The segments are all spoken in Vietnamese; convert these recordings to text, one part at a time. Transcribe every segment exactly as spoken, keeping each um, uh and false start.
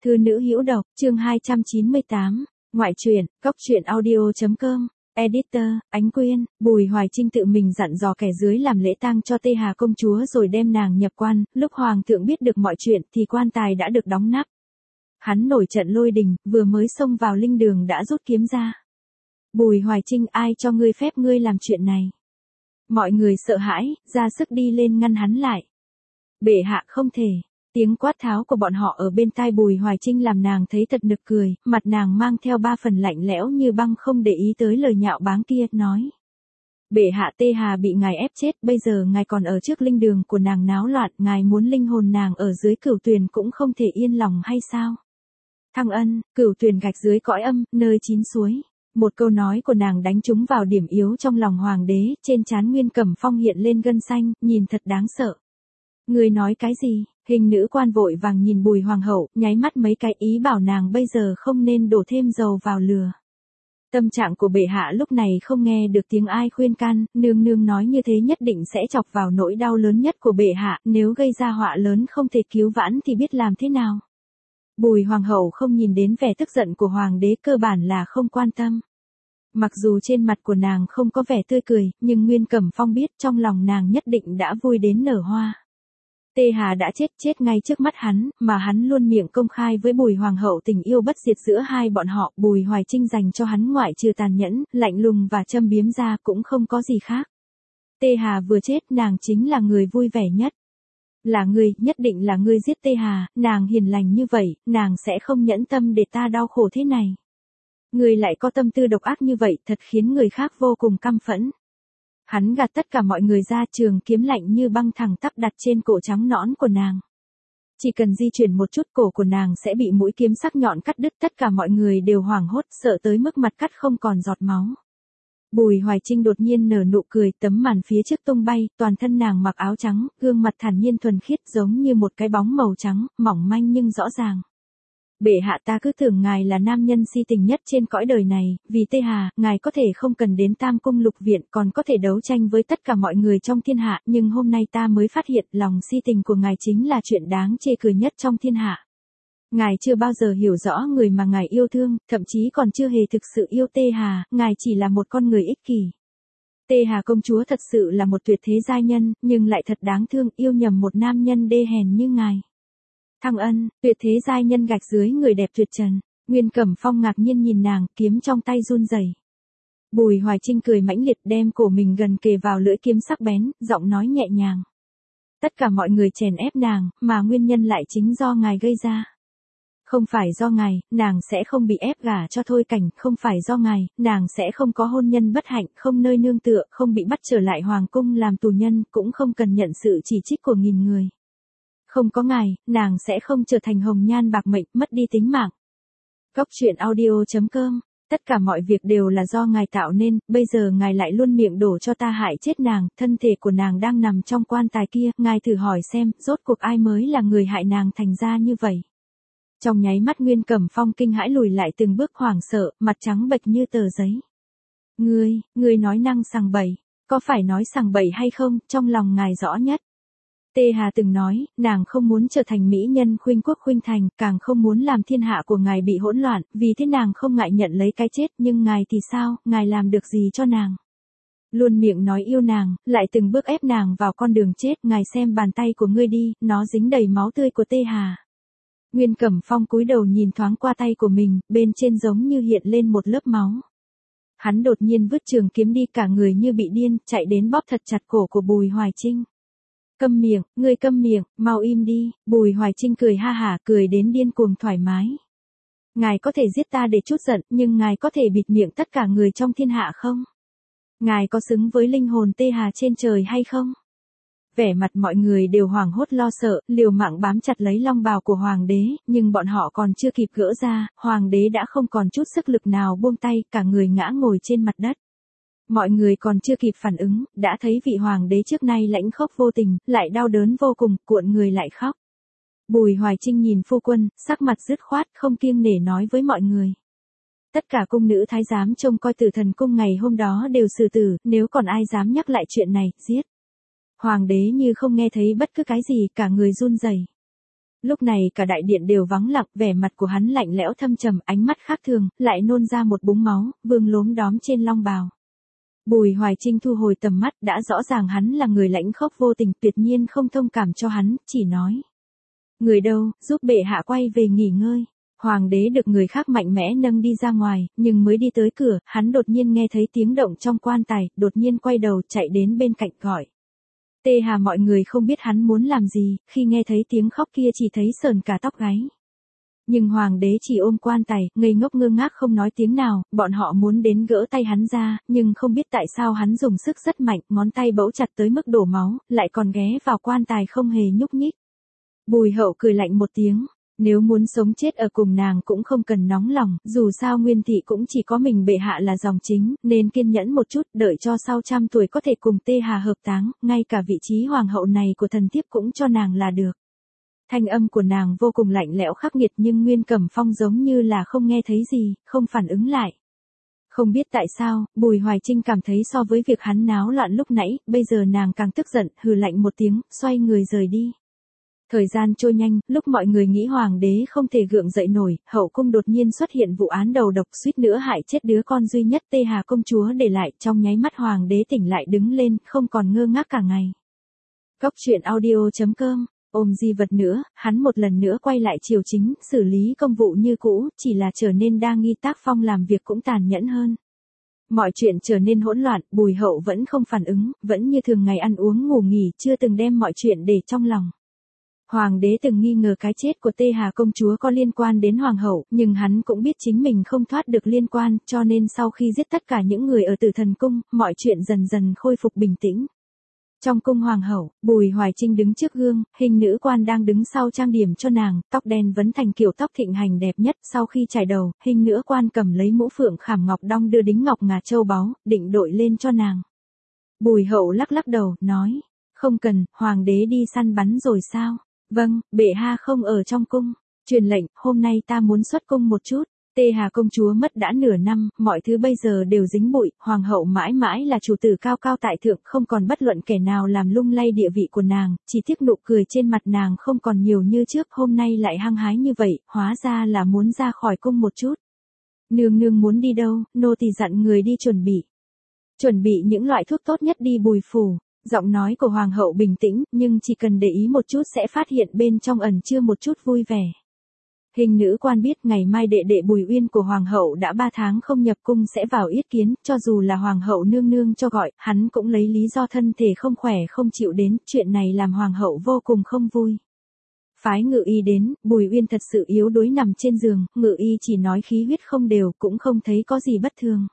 Thư nữ hữu độc, chương hai trăm chín mươi tám, ngoại truyện, góc truyện audio.com, editor, Ánh Quyên. Bùi Hoài Trinh tự mình dặn dò kẻ dưới làm lễ tang cho Tê Hà công chúa rồi đem nàng nhập quan, lúc hoàng thượng biết được mọi chuyện thì quan tài đã được đóng nắp. Hắn nổi trận lôi đình, vừa mới xông vào linh đường đã rút kiếm ra. Bùi Hoài Trinh, ai cho ngươi phép ngươi làm chuyện này? Mọi người sợ hãi, ra sức đi lên ngăn hắn lại. Bệ hạ không thể. Tiếng quát tháo của bọn họ ở bên tai Bùi Hoài Trinh làm nàng thấy thật nực cười, mặt nàng mang theo ba phần lạnh lẽo như băng, không để ý tới lời nhạo báng kia, nói. Bệ hạ, Tê Hà bị ngài ép chết, bây giờ ngài còn ở trước linh đường của nàng náo loạn, ngài muốn linh hồn nàng ở dưới cửu tuyền cũng không thể yên lòng hay sao? Thăng Ân, cửu tuyền gạch dưới cõi âm, nơi chín suối. Một câu nói của nàng đánh trúng vào điểm yếu trong lòng hoàng đế, trên trán Nguyên Cẩm Phong hiện lên gân xanh, nhìn thật đáng sợ. Ngươi nói cái gì? Hình nữ quan vội vàng nhìn Bùi hoàng hậu, nháy mắt mấy cái, ý bảo nàng bây giờ không nên đổ thêm dầu vào lửa. Tâm trạng của bệ hạ lúc này không nghe được tiếng ai khuyên can, nương nương nói như thế nhất định sẽ chọc vào nỗi đau lớn nhất của bệ hạ, nếu gây ra họa lớn không thể cứu vãn thì biết làm thế nào. Bùi hoàng hậu không nhìn đến vẻ tức giận của hoàng đế, cơ bản là không quan tâm. Mặc dù trên mặt của nàng không có vẻ tươi cười, nhưng Nguyên Cẩm Phong biết trong lòng nàng nhất định đã vui đến nở hoa. Tê Hà đã chết, chết ngay trước mắt hắn, mà hắn luôn miệng công khai với Bùi hoàng hậu tình yêu bất diệt giữa hai bọn họ. Bùi Hoài Trinh dành cho hắn ngoại trừ tàn nhẫn, lạnh lùng và châm biếm ra cũng không có gì khác. Tê Hà vừa chết, nàng chính là người vui vẻ nhất. Là ngươi, nhất định là ngươi giết Tê Hà, nàng hiền lành như vậy, nàng sẽ không nhẫn tâm để ta đau khổ thế này. Ngươi lại có tâm tư độc ác như vậy, thật khiến người khác vô cùng căm phẫn. Hắn gạt tất cả mọi người ra, trường kiếm lạnh như băng thẳng tắp đặt trên cổ trắng nõn của nàng. Chỉ cần di chuyển một chút, cổ của nàng sẽ bị mũi kiếm sắc nhọn cắt đứt, tất cả mọi người đều hoảng hốt, sợ tới mức mặt cắt không còn giọt máu. Bùi Hoài Trinh đột nhiên nở nụ cười, tấm màn phía trước tung bay, toàn thân nàng mặc áo trắng, gương mặt thản nhiên thuần khiết giống như một cái bóng màu trắng, mỏng manh nhưng rõ ràng. Bệ hạ, ta cứ tưởng ngài là nam nhân si tình nhất trên cõi đời này, vì Tê Hà, ngài có thể không cần đến Tam Cung Lục Viện, còn có thể đấu tranh với tất cả mọi người trong thiên hạ, nhưng hôm nay ta mới phát hiện lòng si tình của ngài chính là chuyện đáng chê cười nhất trong thiên hạ. Ngài chưa bao giờ hiểu rõ người mà ngài yêu thương, thậm chí còn chưa hề thực sự yêu Tê Hà, ngài chỉ là một con người ích kỷ. Tê Hà công chúa thật sự là một tuyệt thế giai nhân, nhưng lại thật đáng thương, yêu nhầm một nam nhân đê hèn như ngài. Thăng Ân, tuyệt thế giai nhân gạch dưới người đẹp tuyệt trần. Nguyên Cẩm Phong ngạc nhiên nhìn nàng, kiếm trong tay run rẩy. Bùi Hoài Trinh cười mãnh liệt, đem cổ mình gần kề vào lưỡi kiếm sắc bén, giọng nói nhẹ nhàng. Tất cả mọi người chèn ép nàng, mà nguyên nhân lại chính do ngài gây ra. Không phải do ngài, nàng sẽ không bị ép gả cho Thôi Cảnh, không phải do ngài, nàng sẽ không có hôn nhân bất hạnh, không nơi nương tựa, không bị bắt trở lại hoàng cung làm tù nhân, cũng không cần nhận sự chỉ trích của nghìn người. Không có ngài, nàng sẽ không trở thành hồng nhan bạc mệnh, mất đi tính mạng. Góc truyện audio.com, tất cả mọi việc đều là do ngài tạo nên, bây giờ ngài lại luôn miệng đổ cho ta hại chết nàng, thân thể của nàng đang nằm trong quan tài kia, ngài thử hỏi xem, rốt cuộc ai mới là người hại nàng thành ra như vậy. Trong nháy mắt Nguyên Cẩm Phong kinh hãi lùi lại từng bước, hoảng sợ, mặt trắng bệch như tờ giấy. Ngươi, ngươi nói năng sằng bậy, có phải nói sằng bậy hay không, trong lòng ngài rõ nhất. Tê Hà từng nói, nàng không muốn trở thành mỹ nhân khuynh quốc khuynh thành, càng không muốn làm thiên hạ của ngài bị hỗn loạn, vì thế nàng không ngại nhận lấy cái chết, nhưng ngài thì sao, ngài làm được gì cho nàng? Luôn miệng nói yêu nàng, lại từng bước ép nàng vào con đường chết, ngài xem bàn tay của ngươi đi, nó dính đầy máu tươi của Tê Hà. Nguyên Cẩm Phong cúi đầu nhìn thoáng qua tay của mình, bên trên giống như hiện lên một lớp máu. Hắn đột nhiên vứt trường kiếm đi, cả người như bị điên, chạy đến bóp thật chặt cổ của Bùi Hoài Trinh. Câm miệng, ngươi câm miệng, mau im đi. Bùi Hoài Trinh cười ha hả, cười đến điên cuồng thoải mái. Ngài có thể giết ta để trút giận, nhưng ngài có thể bịt miệng tất cả người trong thiên hạ không? Ngài có xứng với linh hồn Tê Hà trên trời hay không? Vẻ mặt mọi người đều hoảng hốt lo sợ, liều mạng bám chặt lấy long bào của hoàng đế, nhưng bọn họ còn chưa kịp gỡ ra, hoàng đế đã không còn chút sức lực nào buông tay, cả người ngã ngồi trên mặt đất. Mọi người còn chưa kịp phản ứng, đã thấy vị hoàng đế trước nay lãnh khốc vô tình, lại đau đớn vô cùng, cuộn người lại khóc. Bùi Hoài Trinh nhìn phu quân, sắc mặt dứt khoát, không kiêng nể nói với mọi người. Tất cả cung nữ thái giám trông coi Tử Thần cung ngày hôm đó đều xử tử, nếu còn ai dám nhắc lại chuyện này, giết. Hoàng đế như không nghe thấy bất cứ cái gì, cả người run rẩy. Lúc này cả đại điện đều vắng lặng, vẻ mặt của hắn lạnh lẽo thâm trầm, ánh mắt khác thường, lại nôn ra một búng máu, vương lốm đóm trên long bào. Bùi Hoài Trinh thu hồi tầm mắt, đã rõ ràng hắn là người lãnh khốc vô tình, tuyệt nhiên không thông cảm cho hắn, chỉ nói. Người đâu, giúp bệ hạ quay về nghỉ ngơi. Hoàng đế được người khác mạnh mẽ nâng đi ra ngoài, nhưng mới đi tới cửa, hắn đột nhiên nghe thấy tiếng động trong quan tài, đột nhiên quay đầu chạy đến bên cạnh gọi. Tê Hà mọi người không biết hắn muốn làm gì, khi nghe thấy tiếng khóc kia chỉ thấy sờn cả tóc gáy. Nhưng hoàng đế chỉ ôm quan tài, ngây ngốc ngơ ngác không nói tiếng nào, bọn họ muốn đến gỡ tay hắn ra, nhưng không biết tại sao hắn dùng sức rất mạnh, ngón tay bấu chặt tới mức đổ máu, lại còn ghé vào quan tài không hề nhúc nhích. Bùi Hậu cười lạnh một tiếng, nếu muốn sống chết ở cùng nàng cũng không cần nóng lòng, dù sao Nguyên thị cũng chỉ có mình bệ hạ là dòng chính, nên kiên nhẫn một chút, đợi cho sau trăm tuổi có thể cùng Tê Hà hợp táng, ngay cả vị trí hoàng hậu này của thần thiếp cũng cho nàng là được. Thanh âm của nàng vô cùng lạnh lẽo khắc nghiệt nhưng Nguyên Cẩm Phong giống như là không nghe thấy gì, không phản ứng lại. Không biết tại sao, Bùi Hoài Trinh cảm thấy so với việc hắn náo loạn lúc nãy, bây giờ nàng càng tức giận, hừ lạnh một tiếng, xoay người rời đi. Thời gian trôi nhanh, lúc mọi người nghĩ hoàng đế không thể gượng dậy nổi, hậu cung đột nhiên xuất hiện vụ án đầu độc suýt nữa hại chết đứa con duy nhất Tê Hà công chúa để lại, trong nháy mắt hoàng đế tỉnh lại đứng lên, không còn ngơ ngác cả ngày. Cốc truyện audio chấm com, ôm di vật nữa, hắn một lần nữa quay lại triều chính, xử lý công vụ như cũ, chỉ là trở nên đa nghi tác phong làm việc cũng tàn nhẫn hơn. Mọi chuyện trở nên hỗn loạn, Bùi Hậu vẫn không phản ứng, vẫn như thường ngày ăn uống ngủ nghỉ, chưa từng đem mọi chuyện để trong lòng. Hoàng đế từng nghi ngờ cái chết của Tê Hà công chúa có liên quan đến hoàng hậu, nhưng hắn cũng biết chính mình không thoát được liên quan, cho nên sau khi giết tất cả những người ở Tử Thần cung, mọi chuyện dần dần khôi phục bình tĩnh. Trong cung hoàng hậu, Bùi Hoài Trinh đứng trước gương, hình nữ quan đang đứng sau trang điểm cho nàng, tóc đen vấn thành kiểu tóc thịnh hành đẹp nhất, sau khi chải đầu, hình nữ quan cầm lấy mũ phượng khảm ngọc đong đưa đính ngọc ngà châu báu, định đội lên cho nàng. Bùi Hậu lắc lắc đầu, nói, không cần, hoàng đế đi săn bắn rồi sao? Vâng, bệ hạ không ở trong cung. Truyền lệnh, hôm nay ta muốn xuất cung một chút. Tê Hà công chúa mất đã nửa năm, mọi thứ bây giờ đều dính bụi, hoàng hậu mãi mãi là chủ tử cao cao tại thượng, không còn bất luận kẻ nào làm lung lay địa vị của nàng, chỉ tiếc nụ cười trên mặt nàng không còn nhiều như trước, hôm nay lại hăng hái như vậy, hóa ra là muốn ra khỏi cung một chút. Nương nương muốn đi đâu, nô tỳ dặn người đi chuẩn bị. Chuẩn bị những loại thuốc tốt nhất đi Bùi phủ. Giọng nói của hoàng hậu bình tĩnh, nhưng chỉ cần để ý một chút sẽ phát hiện bên trong ẩn chứa một chút vui vẻ. Hình nữ quan biết ngày mai đệ đệ Bùi Uyên của hoàng hậu đã ba tháng không nhập cung sẽ vào yết kiến, cho dù là hoàng hậu nương nương cho gọi, hắn cũng lấy lý do thân thể không khỏe không chịu đến, chuyện này làm hoàng hậu vô cùng không vui. Phái ngự y đến, Bùi Uyên thật sự yếu đuối nằm trên giường, ngự y chỉ nói khí huyết không đều, cũng không thấy có gì bất thường.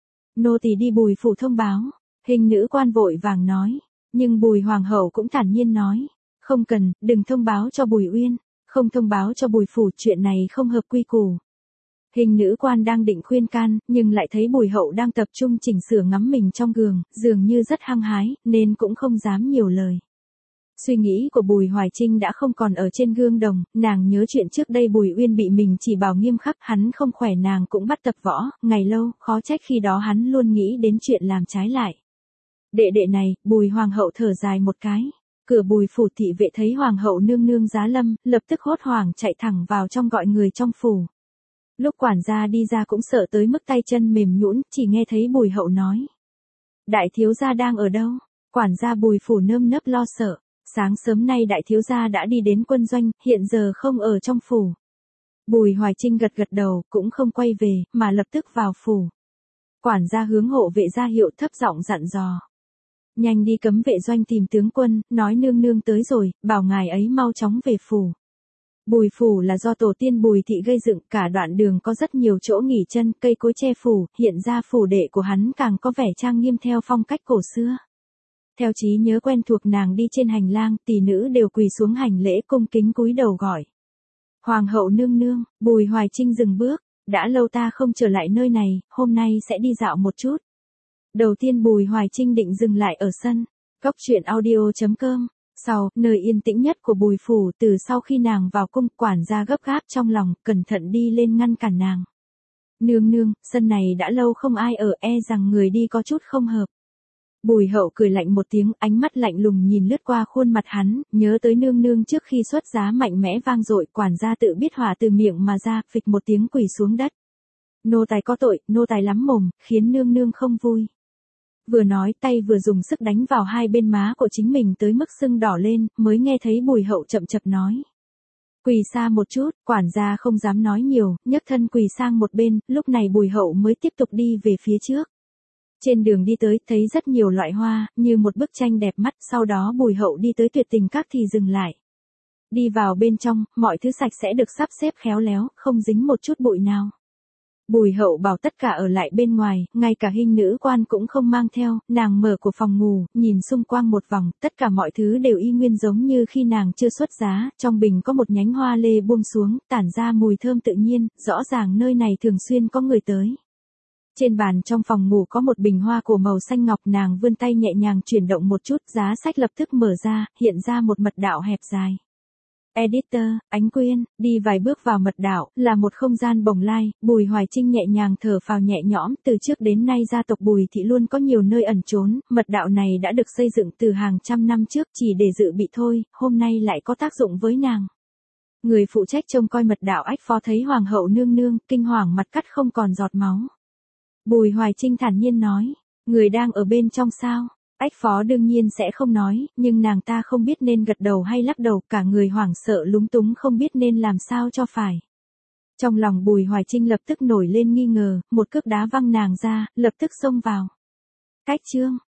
Nô tỳ đi Bùi phủ thông báo. Hình nữ quan vội vàng nói, nhưng Bùi hoàng hậu cũng thản nhiên nói, không cần, đừng thông báo cho Bùi Uyên, không thông báo cho Bùi phủ, chuyện này không hợp quy củ. Hình nữ quan đang định khuyên can, nhưng lại thấy Bùi hậu đang tập trung chỉnh sửa ngắm mình trong gương, dường như rất hăng hái, nên cũng không dám nhiều lời. Suy nghĩ của Bùi Hoài Trinh đã không còn ở trên gương đồng, nàng nhớ chuyện trước đây Bùi Uyên bị mình chỉ bảo nghiêm khắc, hắn không khỏe nàng cũng bắt tập võ, ngày lâu, khó trách khi đó hắn luôn nghĩ đến chuyện làm trái lại. Đệ đệ này, Bùi hoàng hậu thở dài một cái. Cửa Bùi phủ thị vệ thấy hoàng hậu nương nương giá lâm, lập tức hốt hoảng chạy thẳng vào trong gọi người trong phủ. Lúc quản gia đi ra cũng sợ tới mức tay chân mềm nhũn, chỉ nghe thấy Bùi hậu nói. Đại thiếu gia đang ở đâu? Quản gia Bùi phủ nơm nớp lo sợ. Sáng sớm nay đại thiếu gia đã đi đến quân doanh, hiện giờ không ở trong phủ. Bùi Hoài Trinh gật gật đầu, cũng không quay về, mà lập tức vào phủ. Quản gia hướng hộ vệ ra hiệu thấp giọng dặn dò. Nhanh đi cấm vệ doanh tìm tướng quân, nói nương nương tới rồi, bảo ngài ấy mau chóng về phủ. Bùi phủ là do tổ tiên Bùi thị gây dựng, cả đoạn đường có rất nhiều chỗ nghỉ chân, cây cối che phủ, hiện ra phủ đệ của hắn càng có vẻ trang nghiêm theo phong cách cổ xưa. Theo trí nhớ quen thuộc nàng đi trên hành lang, tỷ nữ đều quỳ xuống hành lễ cung kính cúi đầu gọi. Hoàng hậu nương nương, Bùi Hoài Trinh dừng bước, đã lâu ta không trở lại nơi này, hôm nay sẽ đi dạo một chút. Đầu tiên Bùi Hoài Trinh định dừng lại ở sân, cốc truyện audio chấm com, sau, nơi yên tĩnh nhất của Bùi phủ, từ sau khi nàng vào cung, quản gia gấp gáp trong lòng, cẩn thận đi lên ngăn cản nàng. Nương nương, sân này đã lâu không ai ở, e rằng người đi có chút không hợp. Bùi Hậu cười lạnh một tiếng, ánh mắt lạnh lùng nhìn lướt qua khuôn mặt hắn, nhớ tới nương nương trước khi xuất giá mạnh mẽ vang dội, quản gia tự biết hỏa từ miệng mà ra, phịch một tiếng quỳ xuống đất. Nô tài có tội, nô tài lắm mồm, khiến nương nương không vui. Vừa nói tay vừa dùng sức đánh vào hai bên má của chính mình tới mức sưng đỏ lên, mới nghe thấy Bùi Hậu chậm chậm nói. Quỳ xa một chút, quản gia không dám nói nhiều, nhấc thân quỳ sang một bên, lúc này Bùi Hậu mới tiếp tục đi về phía trước. Trên đường đi tới, thấy rất nhiều loại hoa, như một bức tranh đẹp mắt, sau đó Bùi Hậu đi tới Tuyệt Tình Các thì dừng lại. Đi vào bên trong, mọi thứ sạch sẽ được sắp xếp khéo léo, không dính một chút bụi nào. Bùi Hậu bảo tất cả ở lại bên ngoài, ngay cả hình nữ quan cũng không mang theo, nàng mở của phòng ngủ, nhìn xung quanh một vòng, tất cả mọi thứ đều y nguyên giống như khi nàng chưa xuất giá, trong bình có một nhánh hoa lê buông xuống, tản ra mùi thơm tự nhiên, rõ ràng nơi này thường xuyên có người tới. Trên bàn trong phòng ngủ có một bình hoa cổ màu xanh ngọc, nàng vươn tay nhẹ nhàng chuyển động một chút, giá sách lập tức mở ra, hiện ra một mật đạo hẹp dài. Editor, Ánh Quyên, đi vài bước vào mật đạo, là một không gian bồng lai, Bùi Hoài Trinh nhẹ nhàng thở phào nhẹ nhõm, từ trước đến nay gia tộc Bùi thị luôn có nhiều nơi ẩn trốn, mật đạo này đã được xây dựng từ hàng trăm năm trước chỉ để dự bị thôi, hôm nay lại có tác dụng với nàng. Người phụ trách trông coi mật đạo Ách Phó thấy Hoàng hậu nương nương, kinh hoàng mặt cắt không còn giọt máu. Bùi Hoài Trinh thản nhiên nói, người đang ở bên trong sao? Ách Phó đương nhiên sẽ không nói, nhưng nàng ta không biết nên gật đầu hay lắc đầu, cả người hoảng sợ lúng túng không biết nên làm sao cho phải. Trong lòng Bùi Hoài Trinh lập tức nổi lên nghi ngờ, một cước đá văng nàng ra, lập tức xông vào. Cách chương